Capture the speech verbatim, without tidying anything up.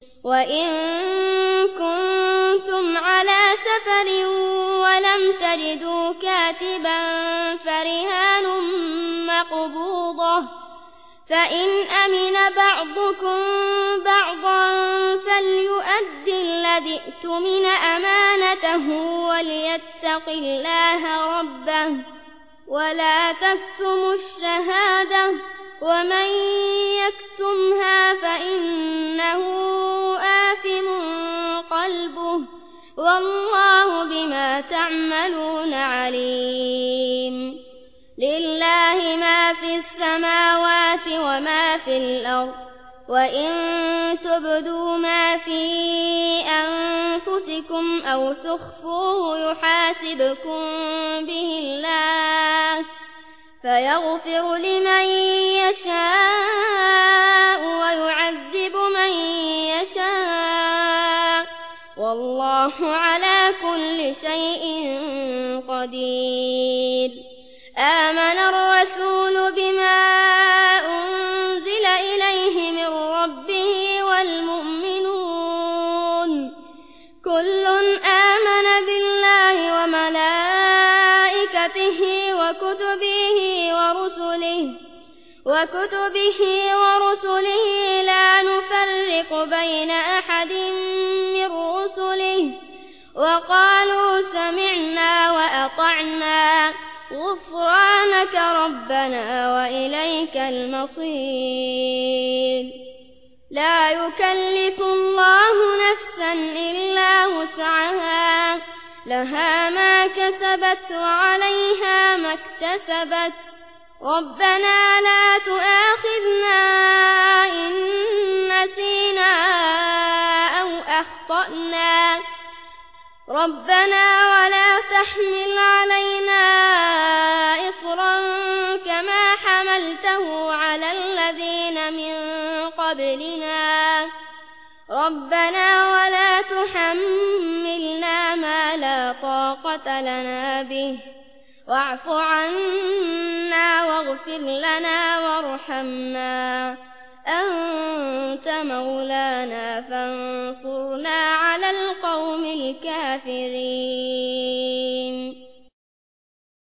وإن كنتم على سفر ولم تجدوا كاتبا فرهان مقبوضة فإن أمن بعضكم بعضا فليؤد الذي اؤتمن أمانته وليتق الله ربه ولا تكتموا الشهادة ومن يكتمها فإنه آثم قلبه والله بما تعملون عليم. لله ما في السماوات وما في الأرض وإن تبدوا ما في أنفسكم أو تخفوه يحاسبكم به الله فيغفر لمن يشاء ويعذب من يشاء والله على كل شيء قدير. آمن الرسول بما أنزل إليه من ربه والمؤمنون كل آمن بالله وملائكته وكتبه ورسله وكتبه ورسله لا نفرق بين أحد من رسله وقالوا سمعنا وأطعنا غفرانك ربنا وإليك المصير. لا يكلف الله نفسا إلا وسعها لها ما كسبت وعليها ما اكتسبت ربنا لا تؤاخذنا إن نسينا أو أخطأنا ربنا ولا تحمل علينا إصرا كما حملته على الذين من قبلنا ربنا ولا تحملنا ما لا طاقة لنا به واعف عنا واغفر لنا وارحمنا أنت مولانا فانصرنا على القوم الكافرين.